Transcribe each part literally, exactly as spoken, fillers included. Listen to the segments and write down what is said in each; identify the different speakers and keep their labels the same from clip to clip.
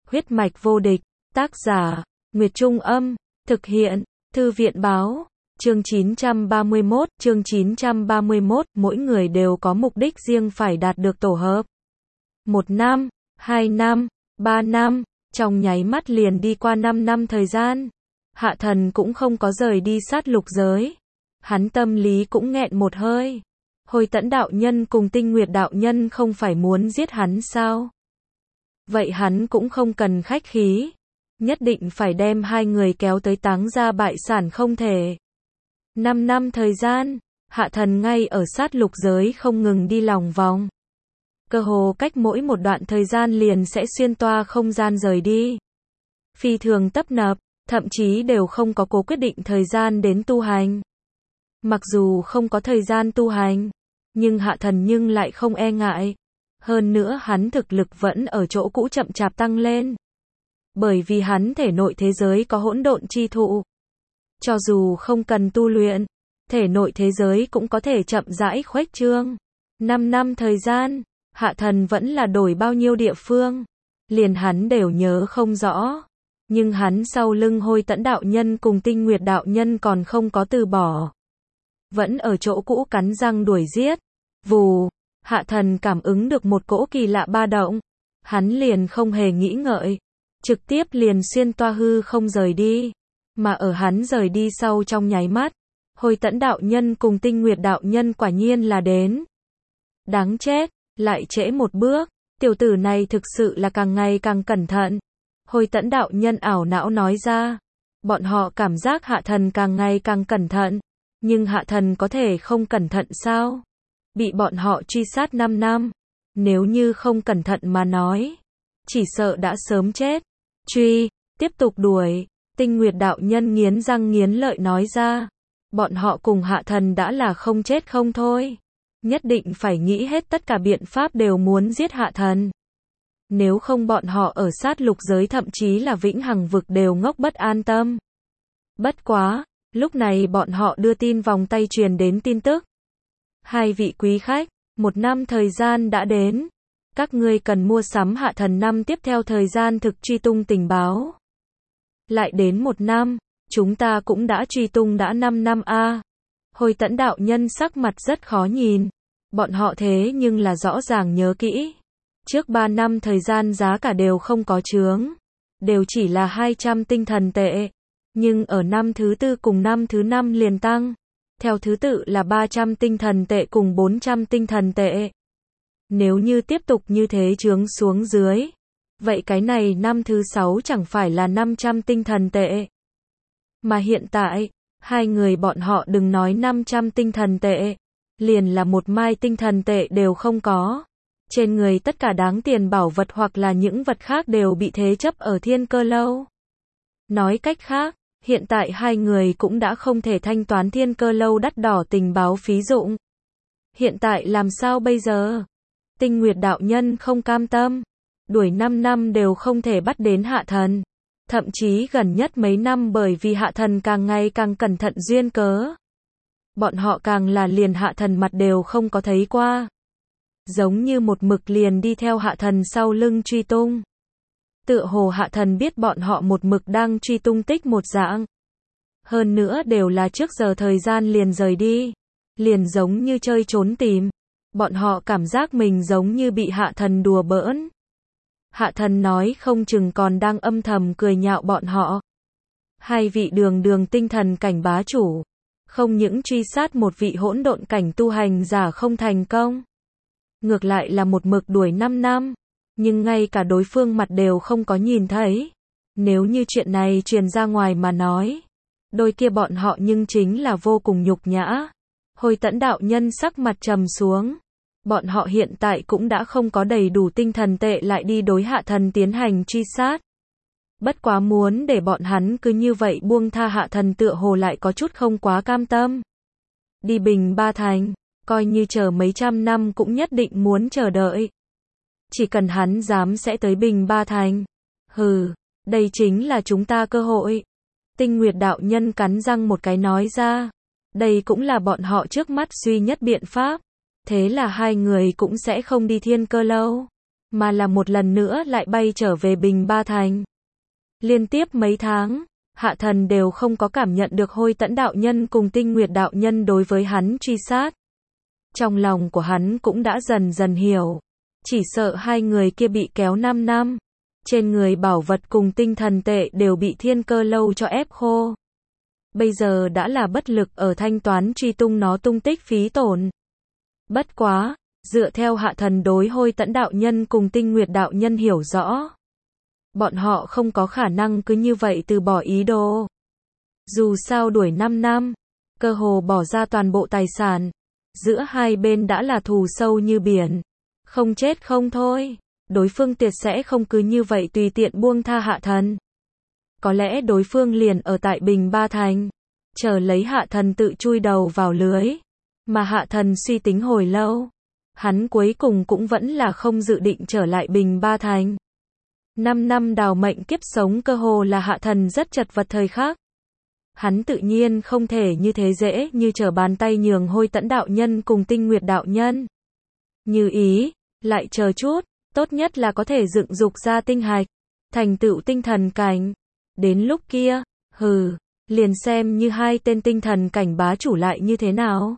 Speaker 1: Huyết mạch vô địch, tác giả, Nguyệt Trung Âm, thực hiện, Thư viện Báo, chương chín trăm ba mươi mốt, chương chín trăm ba mươi mốt, mỗi người đều có mục đích riêng phải đạt được tổ hợp. Một năm, hai năm, ba năm, trong nháy mắt liền đi qua năm năm thời gian. Hạ Thần cũng không có rời đi sát lục giới. Hắn tâm lý cũng nghẹn một hơi. Hồi Tẫn đạo nhân cùng Tinh Nguyệt đạo nhân không phải muốn giết hắn sao? Vậy hắn cũng không cần khách khí. Nhất định phải đem hai người kéo tới táng ra bại sản không thể. Năm năm thời gian, Hạ Thần ngay ở sát lục giới không ngừng đi lòng vòng. Cơ hồ cách mỗi một đoạn thời gian liền sẽ xuyên toa không gian rời đi. Phi thường tấp nập, thậm chí đều không có cố quyết định thời gian đến tu hành. Mặc dù không có thời gian tu hành, nhưng Hạ Thần nhưng lại không e ngại. Hơn nữa hắn thực lực vẫn ở chỗ cũ chậm chạp tăng lên. Bởi vì hắn thể nội thế giới có hỗn độn chi thụ. Cho dù không cần tu luyện, thể nội thế giới cũng có thể chậm rãi khuếch trương. Năm năm thời gian, Hạ Thần vẫn là đổi bao nhiêu địa phương, liền hắn đều nhớ không rõ. Nhưng hắn sau lưng Hôi Tẫn đạo nhân cùng Tinh Nguyệt đạo nhân còn không có từ bỏ. Vẫn ở chỗ cũ cắn răng đuổi giết. Vù, Hạ Thần cảm ứng được một cỗ kỳ lạ ba động. Hắn liền không hề nghĩ ngợi, trực tiếp liền xuyên toa hư không rời đi. Mà ở hắn rời đi sau trong nháy mắt, Hôi Tẫn đạo nhân cùng Tinh Nguyệt đạo nhân quả nhiên là đến. Đáng chết, lại trễ một bước, tiểu tử này thực sự là càng ngày càng cẩn thận. Hôi Tẫn đạo nhân ảo não nói ra. Bọn họ cảm giác Hạ Thần càng ngày càng cẩn thận. Nhưng Hạ Thần có thể không cẩn thận sao? Bị bọn họ truy sát năm năm. Nếu như không cẩn thận mà nói, chỉ sợ đã sớm chết. Truy, tiếp tục đuổi. Tinh Nguyệt đạo nhân nghiến răng nghiến lợi nói ra. Bọn họ cùng Hạ Thần đã là không chết không thôi. Nhất định phải nghĩ hết tất cả biện pháp đều muốn giết Hạ Thần. Nếu không bọn họ ở sát lục giới thậm chí là vĩnh hằng vực đều ngốc bất an tâm. Bất quá, lúc này bọn họ đưa tin vòng tay truyền đến tin tức. Hai vị quý khách, một năm thời gian đã đến. Các ngươi cần mua sắm Hạ Thần năm tiếp theo thời gian thực truy tung tình báo. Lại đến một năm, chúng ta cũng đã truy tung đã năm năm a. Hồi Tẫn đạo nhân sắc mặt rất khó nhìn. Bọn họ thế nhưng là rõ ràng nhớ kỹ. Trước ba năm thời gian giá cả đều không có chướng. Đều chỉ là hai trăm tinh thần tệ. Nhưng ở năm thứ tư cùng năm thứ năm liền tăng. Theo thứ tự là ba trăm tinh thần tệ cùng bốn trăm tinh thần tệ. Nếu như tiếp tục như thế chướng xuống dưới. Vậy cái này năm thứ sáu chẳng phải là năm trăm tinh thần tệ. Mà hiện tại, hai người bọn họ đừng nói năm trăm tinh thần tệ. Liền là một mai tinh thần tệ đều không có. Trên người tất cả đáng tiền bảo vật hoặc là những vật khác đều bị thế chấp ở Thiên Cơ Lâu. Nói cách khác, hiện tại hai người cũng đã không thể thanh toán Thiên Cơ Lâu đắt đỏ tình báo phí dụng. Hiện tại làm sao bây giờ? Tinh Nguyệt đạo nhân không cam tâm. Đuổi năm năm đều không thể bắt đến Hạ Thần. Thậm chí gần nhất mấy năm bởi vì Hạ Thần càng ngày càng cẩn thận duyên cớ. Bọn họ càng là liền Hạ Thần mặt đều không có thấy qua. Giống như một mực liền đi theo Hạ Thần sau lưng truy tung. Tựa hồ Hạ Thần biết bọn họ một mực đang truy tung tích một dạng. Hơn nữa đều là trước giờ thời gian liền rời đi. Liền giống như chơi trốn tìm. Bọn họ cảm giác mình giống như bị Hạ Thần đùa bỡn. Hạ Thần nói không chừng còn đang âm thầm cười nhạo bọn họ. Hai vị đường đường tinh thần cảnh bá chủ. Không những truy sát một vị hỗn độn cảnh tu hành giả không thành công. Ngược lại là một mực đuổi năm năm. Nhưng ngay cả đối phương mặt đều không có nhìn thấy. Nếu như chuyện này truyền ra ngoài mà nói. Đôi kia bọn họ nhưng chính là vô cùng nhục nhã. Hồi Tẫn đạo nhân sắc mặt trầm xuống. Bọn họ hiện tại cũng đã không có đầy đủ tinh thần tệ lại đi đối Hạ Thần tiến hành truy sát. Bất quá muốn để bọn hắn cứ như vậy buông tha Hạ Thần tựa hồ lại có chút không quá cam tâm. Đi Bình Ba Thành, coi như chờ mấy trăm năm cũng nhất định muốn chờ đợi. Chỉ cần hắn dám sẽ tới Bình Ba Thành. Hừ, đây chính là chúng ta cơ hội. Tinh Nguyệt đạo nhân cắn răng một cái nói ra. Đây cũng là bọn họ trước mắt duy nhất biện pháp. Thế là hai người cũng sẽ không đi Thiên Cơ Lâu. mà là một lần nữa lại bay trở về Bình Ba Thành. Liên tiếp mấy tháng, Hạ Thần đều không có cảm nhận được Hôi Tẫn đạo nhân cùng Tinh Nguyệt đạo nhân đối với hắn truy sát. Trong lòng của hắn cũng đã dần dần hiểu, chỉ sợ hai người kia bị kéo năm năm, trên người bảo vật cùng tinh thần tệ đều bị Thiên Cơ lâu cho ép khô. Bây giờ đã là bất lực ở thanh toán truy tung nó tung tích phí tổn. Bất quá, dựa theo Hạ Thần đối Hôi Tẫn đạo nhân cùng Tinh Nguyệt đạo nhân hiểu rõ, bọn họ không có khả năng cứ như vậy từ bỏ ý đồ. Dù sao đuổi năm năm, cơ hồ bỏ ra toàn bộ tài sản, giữa hai bên đã là thù sâu như biển, không chết không thôi, đối phương tuyệt sẽ không cứ như vậy tùy tiện buông tha Hạ Thần. Có lẽ đối phương liền ở tại Bình Ba Thành, chờ lấy Hạ Thần tự chui đầu vào lưới, mà Hạ Thần suy tính hồi lâu, hắn cuối cùng cũng vẫn là không dự định trở lại Bình Ba Thành. Năm năm đào mệnh kiếp sống cơ hồ là Hạ Thần rất chật vật thời khắc. Hắn tự nhiên không thể như thế dễ như trở bàn tay nhường Hôi Tẫn đạo nhân cùng Tinh Nguyệt đạo nhân. Như ý, lại chờ chút, tốt nhất là có thể dựng dục ra tinh hạch, thành tựu tinh thần cảnh. Đến lúc kia, hừ, liền xem như hai tên tinh thần cảnh bá chủ lại như thế nào.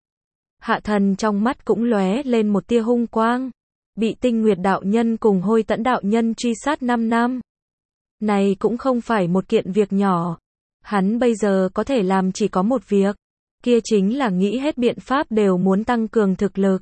Speaker 1: Hạ Thần trong mắt cũng lóe lên một tia hung quang. Bị Tinh Nguyệt đạo nhân cùng Hôi Tẫn đạo nhân truy sát năm năm. Này cũng không phải một kiện việc nhỏ. Hắn bây giờ có thể làm chỉ có một việc, kia chính là nghĩ hết biện pháp đều muốn tăng cường thực lực.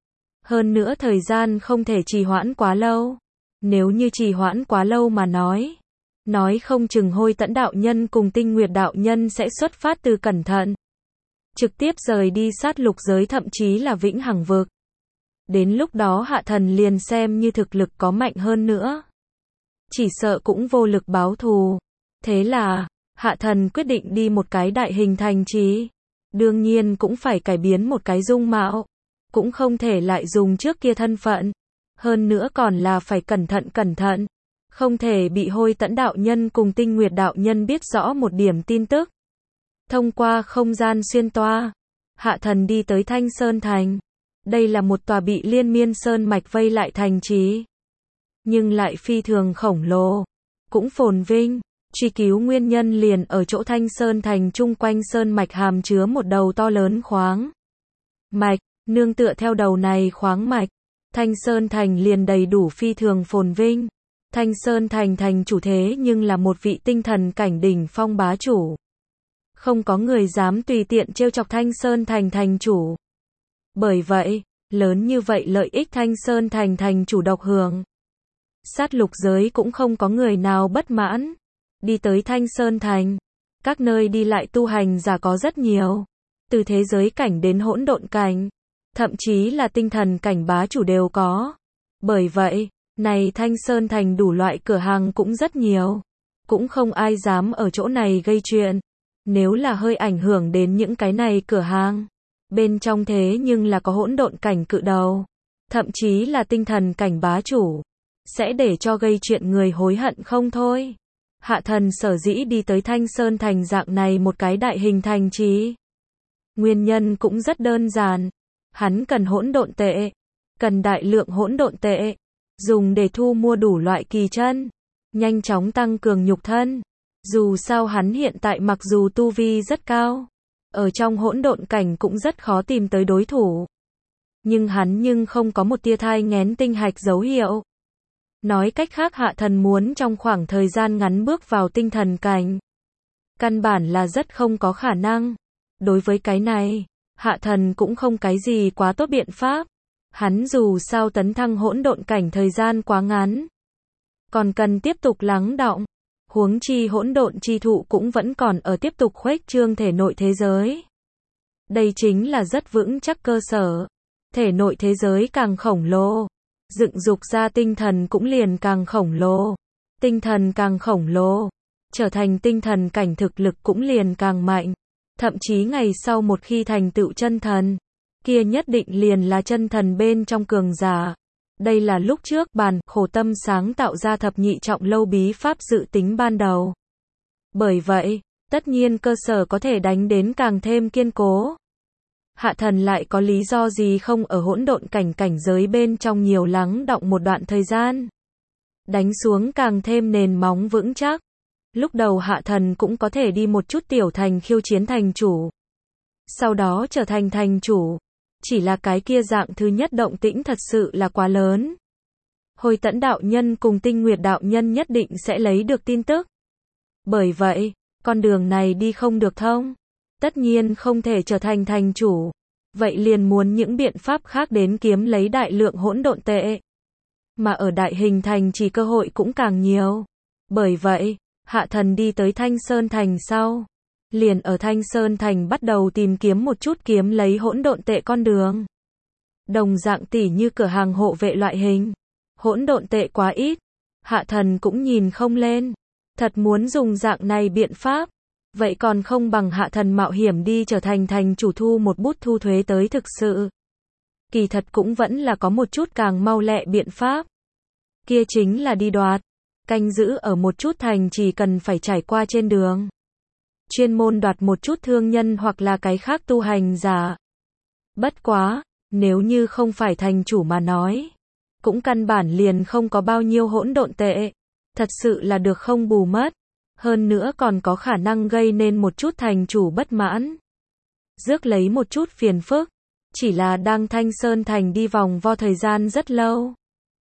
Speaker 1: Hơn nữa thời gian không thể trì hoãn quá lâu. Nếu như trì hoãn quá lâu mà nói, nói không chừng Hôi Tẫn đạo nhân cùng Tinh Nguyệt đạo nhân sẽ xuất phát từ cẩn thận, trực tiếp rời đi sát lục giới thậm chí là vĩnh hằng vực. Đến lúc đó Hạ Thần liền xem như thực lực có mạnh hơn nữa, chỉ sợ cũng vô lực báo thù. Thế là, Hạ Thần quyết định đi một cái đại hình thành trì. Đương nhiên cũng phải cải biến một cái dung mạo, cũng không thể lại dùng trước kia thân phận. Hơn nữa còn là phải cẩn thận cẩn thận, không thể bị Hôi Tẫn đạo nhân cùng Tinh Nguyệt đạo nhân biết rõ một điểm tin tức. Thông qua không gian xuyên toa, Hạ Thần đi tới Thanh Sơn Thành. Đây là một tòa bị liên miên sơn mạch vây lại thành trì, nhưng lại phi thường khổng lồ, cũng phồn vinh. Truy cứu nguyên nhân liền ở chỗ Thanh Sơn Thành chung quanh sơn mạch hàm chứa một đầu to lớn khoáng mạch, nương tựa theo đầu này khoáng mạch, Thanh Sơn Thành liền đầy đủ phi thường phồn vinh. Thanh Sơn Thành thành chủ thế nhưng là một vị tinh thần cảnh đỉnh phong bá chủ. Không có người dám tùy tiện trêu chọc Thanh Sơn Thành thành chủ. Bởi vậy, lớn như vậy lợi ích Thanh Sơn Thành thành chủ độc hưởng. Sát lục giới cũng không có người nào bất mãn. Đi tới Thanh Sơn Thành, các nơi đi lại tu hành giả có rất nhiều. Từ thế giới cảnh đến hỗn độn cảnh, thậm chí là tinh thần cảnh bá chủ đều có. Bởi vậy, này Thanh Sơn Thành đủ loại cửa hàng cũng rất nhiều. Cũng không ai dám ở chỗ này gây chuyện. Nếu là hơi ảnh hưởng đến những cái này cửa hàng, bên trong thế nhưng là có hỗn độn cảnh cự đầu, thậm chí là tinh thần cảnh bá chủ, sẽ để cho gây chuyện người hối hận không thôi. Hạ Thần sở dĩ đi tới Thanh Sơn Thành dạng này một cái đại hình thành trì, nguyên nhân cũng rất đơn giản. Hắn cần hỗn độn tệ, cần đại lượng hỗn độn tệ, dùng để thu mua đủ loại kỳ chân, nhanh chóng tăng cường nhục thân. Dù sao hắn hiện tại mặc dù tu vi rất cao, ở trong hỗn độn cảnh cũng rất khó tìm tới đối thủ. Nhưng hắn nhưng không có một tia thai nghén tinh hạch dấu hiệu. Nói cách khác Hạ Thần muốn trong khoảng thời gian ngắn bước vào tinh thần cảnh, căn bản là rất không có khả năng. Đối với cái này, Hạ Thần cũng không cái gì quá tốt biện pháp. Hắn dù sao tấn thăng hỗn độn cảnh thời gian quá ngắn, còn cần tiếp tục lắng đọng. Huống chi hỗn độn chi thụ cũng vẫn còn ở tiếp tục khuếch trương thể nội thế giới. Đây chính là rất vững chắc cơ sở. Thể nội thế giới càng khổng lồ, dựng dục ra tinh thần cũng liền càng khổng lồ. Tinh thần càng khổng lồ, trở thành tinh thần cảnh thực lực cũng liền càng mạnh. Thậm chí ngày sau một khi thành tựu chân thần, kia nhất định liền là chân thần bên trong cường giả. Đây là lúc trước Bàn Khổ Tâm sáng tạo ra thập nhị trọng lâu bí pháp dự tính ban đầu. Bởi vậy, tất nhiên cơ sở có thể đánh đến càng thêm kiên cố. Hạ thần lại có lý do gì không ở hỗn độn cảnh cảnh giới bên trong nhiều lắng đọng một đoạn thời gian. Đánh xuống càng thêm nền móng vững chắc. Lúc đầu hạ thần cũng có thể đi một chút tiểu thành khiêu chiến thành chủ. Sau đó trở thành thành chủ. Chỉ là cái kia dạng thứ nhất động tĩnh thật sự là quá lớn. Hồi Tẫn đạo nhân cùng Tinh Nguyệt đạo nhân nhất định sẽ lấy được tin tức. Bởi vậy, con đường này đi không được thông. Tất nhiên không thể trở thành thành chủ. Vậy liền muốn những biện pháp khác đến kiếm lấy đại lượng hỗn độn tệ. Mà ở đại hình thành chỉ cơ hội cũng càng nhiều. Bởi vậy, hạ thần đi tới Thanh Sơn Thành sau. Liền ở Thanh Sơn Thành bắt đầu tìm kiếm một chút kiếm lấy hỗn độn tệ con đường. Đồng dạng tỉ như cửa hàng hộ vệ loại hình. Hỗn độn tệ quá ít. Hạ thần cũng nhìn không lên. Thật muốn dùng dạng này biện pháp. Vậy còn không bằng hạ thần mạo hiểm đi trở thành thành chủ thu một bút thu thuế tới thực sự. Kỳ thật cũng vẫn là có một chút càng mau lẹ biện pháp. Kia chính là đi đoạt. Canh giữ ở một chút thành chỉ cần phải trải qua trên đường. Chuyên môn đoạt một chút thương nhân hoặc là cái khác tu hành giả. Bất quá, nếu như không phải thành chủ mà nói. Cũng căn bản liền không có bao nhiêu hỗn độn tệ. Thật sự là được không bù mất. Hơn nữa còn có khả năng gây nên một chút thành chủ bất mãn. Rước lấy một chút phiền phức. Chỉ là đang Thanh Sơn Thành đi vòng vo thời gian rất lâu.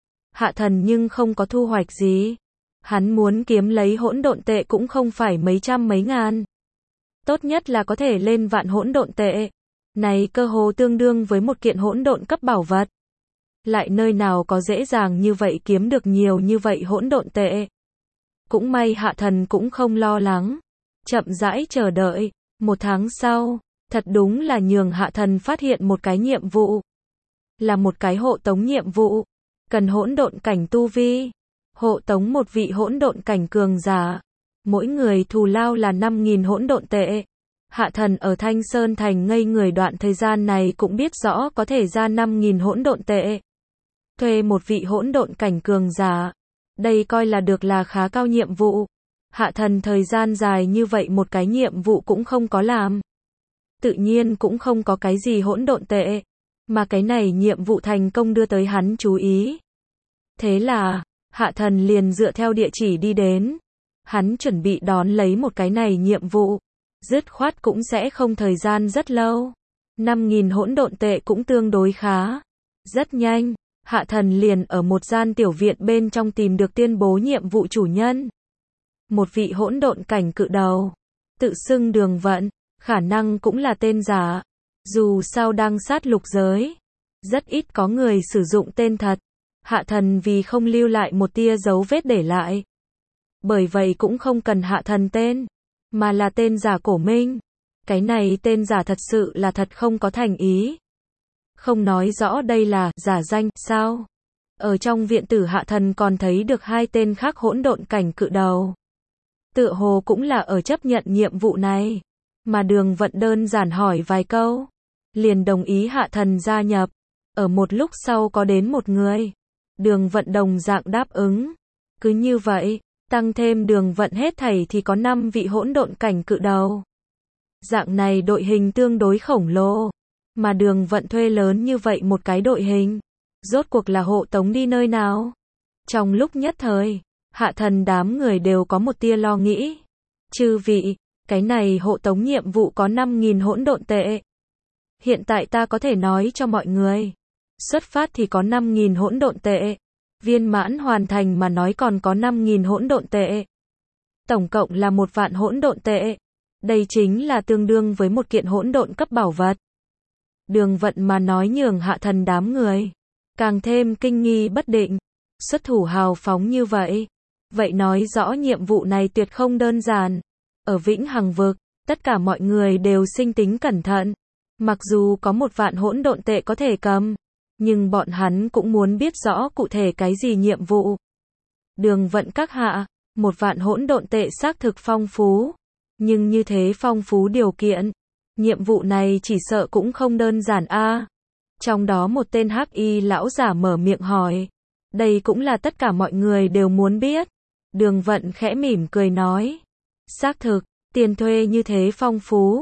Speaker 1: Hạ thần nhưng không có thu hoạch gì. Hắn muốn kiếm lấy hỗn độn tệ cũng không phải mấy trăm mấy ngàn. Tốt nhất là có thể lên vạn hỗn độn tệ. Này cơ hồ tương đương với một kiện hỗn độn cấp bảo vật. Lại nơi nào có dễ dàng như vậy kiếm được nhiều như vậy hỗn độn tệ. Cũng may hạ thần cũng không lo lắng. Chậm rãi chờ đợi. Một tháng sau, thật đúng là nhường hạ thần phát hiện một cái nhiệm vụ. Là một cái hộ tống nhiệm vụ. Cần hỗn độn cảnh tu vi. Hộ tống một vị hỗn độn cảnh cường giả. Mỗi người thù lao là năm nghìn hỗn độn tệ. Hạ thần ở Thanh Sơn Thành ngây người đoạn thời gian này cũng biết rõ có thể ra năm nghìn hỗn độn tệ. Thuê một vị hỗn độn cảnh cường giả. Đây coi là được là khá cao nhiệm vụ. Hạ thần thời gian dài như vậy một cái nhiệm vụ cũng không có làm. Tự nhiên cũng không có cái gì hỗn độn tệ. Mà cái này nhiệm vụ thành công đưa tới hắn chú ý. Thế là, hạ thần liền dựa theo địa chỉ đi đến. Hắn chuẩn bị đón lấy một cái này nhiệm vụ. Dứt khoát cũng sẽ không thời gian rất lâu. năm nghìn hỗn độn tệ cũng tương đối khá. Rất nhanh, hạ thần liền ở một gian tiểu viện bên trong tìm được tuyên bố nhiệm vụ chủ nhân. Một vị hỗn độn cảnh cự đầu. Tự xưng Đường Vận, khả năng cũng là tên giả. Dù sao đang sát lục giới. Rất ít có người sử dụng tên thật. Hạ thần vì không lưu lại một tia dấu vết để lại. Bởi vậy cũng không cần hạ thần tên. Mà là tên giả Cổ Minh. Cái này tên giả thật sự là thật không có thành ý. Không nói rõ đây là giả danh, sao? Ở trong viện tử hạ thần còn thấy được hai tên khác hỗn độn cảnh cự đầu. Tựa hồ cũng là ở chấp nhận nhiệm vụ này. Mà Đường Vận đơn giản hỏi vài câu. Liền đồng ý hạ thần gia nhập. Ở một lúc sau có đến một người. Đường Vận đồng dạng đáp ứng. Cứ như vậy, tăng thêm Đường Vận hết thảy thì có năm vị hỗn độn cảnh cự đầu. Dạng này đội hình tương đối khổng lồ. Mà Đường Vận thuê lớn như vậy một cái đội hình. Rốt cuộc là hộ tống đi nơi nào? Trong lúc nhất thời, hạ thần đám người đều có một tia lo nghĩ. Chư vị, cái này hộ tống nhiệm vụ có năm nghìn hỗn độn tệ. Hiện tại ta có thể nói cho mọi người. Xuất phát thì có năm nghìn hỗn độn tệ. Viên mãn hoàn thành mà nói còn có năm nghìn hỗn độn tệ. Tổng cộng là một vạn hỗn độn tệ. Đây chính là tương đương với một kiện hỗn độn cấp bảo vật. Đường Vận mà nói nhường hạ thần đám người. Càng thêm kinh nghi bất định. Xuất thủ hào phóng như vậy. Vậy nói rõ nhiệm vụ này tuyệt không đơn giản. Ở Vĩnh Hằng Vực, tất cả mọi người đều sinh tính cẩn thận. Mặc dù có một vạn hỗn độn tệ có thể cầm. Nhưng bọn hắn cũng muốn biết rõ cụ thể cái gì nhiệm vụ. Đường Vận các hạ, một vạn hỗn độn tệ xác thực phong phú. Nhưng như thế phong phú điều kiện. Nhiệm vụ này chỉ sợ cũng không đơn giản a. Trong đó một tên hắc y lão giả mở miệng hỏi. Đây cũng là tất cả mọi người đều muốn biết. Đường Vận khẽ mỉm cười nói. Xác thực, tiền thuê như thế phong phú.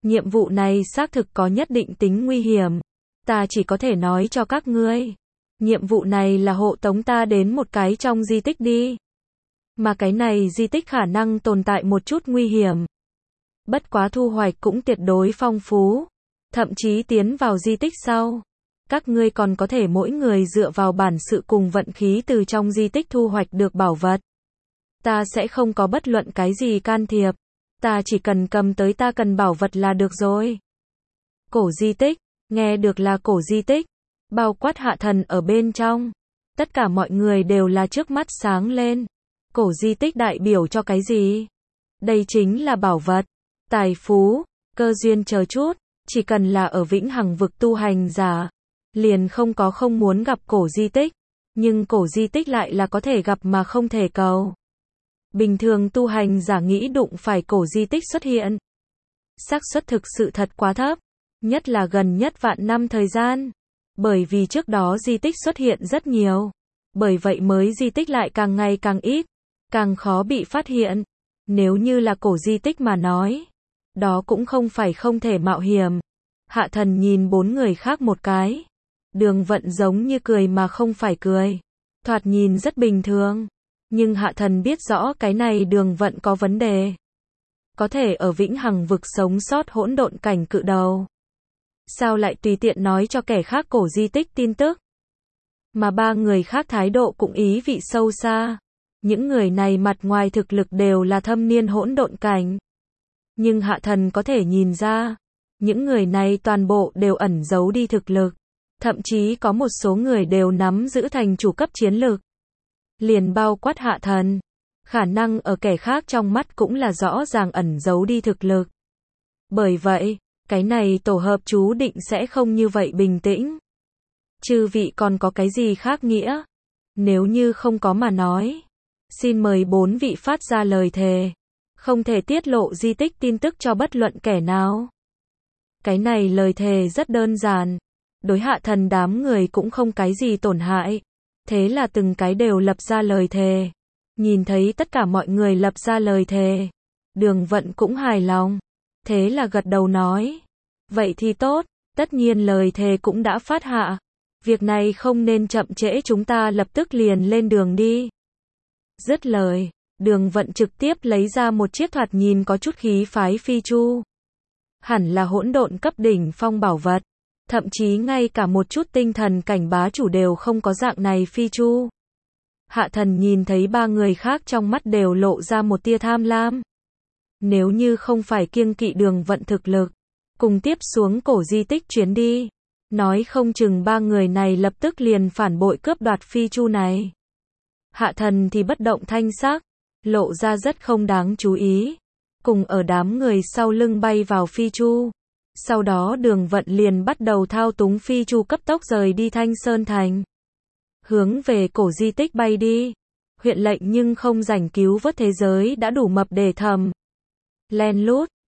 Speaker 1: Nhiệm vụ này xác thực có nhất định tính nguy hiểm. Ta chỉ có thể nói cho các ngươi. Nhiệm vụ này là hộ tống ta đến một cái trong di tích đi. Mà cái này di tích khả năng tồn tại một chút nguy hiểm. Bất quá thu hoạch cũng tuyệt đối phong phú. Thậm chí tiến vào di tích sau. Các ngươi còn có thể mỗi người dựa vào bản sự cùng vận khí từ trong di tích thu hoạch được bảo vật. Ta sẽ không có bất luận cái gì can thiệp. Ta chỉ cần cầm tới ta cần bảo vật là được rồi. Cổ di tích, nghe được là cổ di tích, bao quát Hạ Thần ở bên trong. Tất cả mọi người đều là trước mắt sáng lên. Cổ di tích đại biểu cho cái gì? Đây chính là bảo vật, tài phú, cơ duyên chờ chút. Chỉ cần là ở vĩnh hằng vực tu hành giả, liền không có không muốn gặp cổ di tích. Nhưng cổ di tích lại là có thể gặp mà không thể cầu. Bình thường tu hành giả nghĩ đụng phải cổ di tích xuất hiện. Xác suất thực sự thật quá thấp. Nhất là gần nhất vạn năm thời gian. Bởi vì trước đó di tích xuất hiện rất nhiều. Bởi vậy mới di tích lại càng ngày càng ít. Càng khó bị phát hiện. Nếu như là cổ di tích mà nói. Đó cũng không phải không thể mạo hiểm. Hạ Thần nhìn bốn người khác một cái. Đường Vận giống như cười mà không phải cười. Thoạt nhìn rất bình thường. Nhưng Hạ Thần biết rõ cái này Đường Vận có vấn đề. Có thể ở vĩnh hằng vực sống sót hỗn độn cảnh cự đầu. Sao lại tùy tiện nói cho kẻ khác cổ di tích tin tức? Mà ba người khác thái độ cũng ý vị sâu xa. Những người này mặt ngoài thực lực đều là thâm niên hỗn độn cảnh. Nhưng Hạ Thần có thể nhìn ra. Những người này toàn bộ đều ẩn giấu đi thực lực. Thậm chí có một số người đều nắm giữ thành chủ cấp chiến lực. Liền bao quát Hạ Thần. Khả năng ở kẻ khác trong mắt cũng là rõ ràng ẩn giấu đi thực lực. Bởi vậy, cái này tổ hợp chú định sẽ không như vậy bình tĩnh. Chư vị còn có cái gì khác nghĩa? Nếu như không có mà nói. Xin mời bốn vị phát ra lời thề. Không thể tiết lộ di tích tin tức cho bất luận kẻ nào. Cái này lời thề rất đơn giản. Đối Hạ Thần đám người cũng không cái gì tổn hại. Thế là từng cái đều lập ra lời thề. Nhìn thấy tất cả mọi người lập ra lời thề. Đường Vận cũng hài lòng. Thế là gật đầu nói. Vậy thì tốt, tất nhiên lời thề cũng đã phát hạ. Việc này không nên chậm trễ, chúng ta lập tức liền lên đường đi. Dứt lời, Đường Vận trực tiếp lấy ra một chiếc thoạt nhìn có chút khí phái phi chu. Hẳn là hỗn độn cấp đỉnh phong bảo vật. Thậm chí ngay cả một chút tinh thần cảnh bá chủ đều không có dạng này phi chu. Hạ Thần nhìn thấy ba người khác trong mắt đều lộ ra một tia tham lam. Nếu như không phải kiêng kỵ Đường Vận thực lực, cùng tiếp xuống cổ di tích chuyến đi, nói không chừng ba người này lập tức liền phản bội cướp đoạt phi chu này. Hạ Thần thì bất động thanh sắc, lộ ra rất không đáng chú ý, cùng ở đám người sau lưng bay vào phi chu. Sau đó Đường Vận liền bắt đầu thao túng phi chu cấp tốc rời đi Thanh Sơn Thành. Hướng về cổ di tích bay đi. Huyện lệnh nhưng không rảnh cứu vớt thế giới đã đủ mập để thầm. Len lút,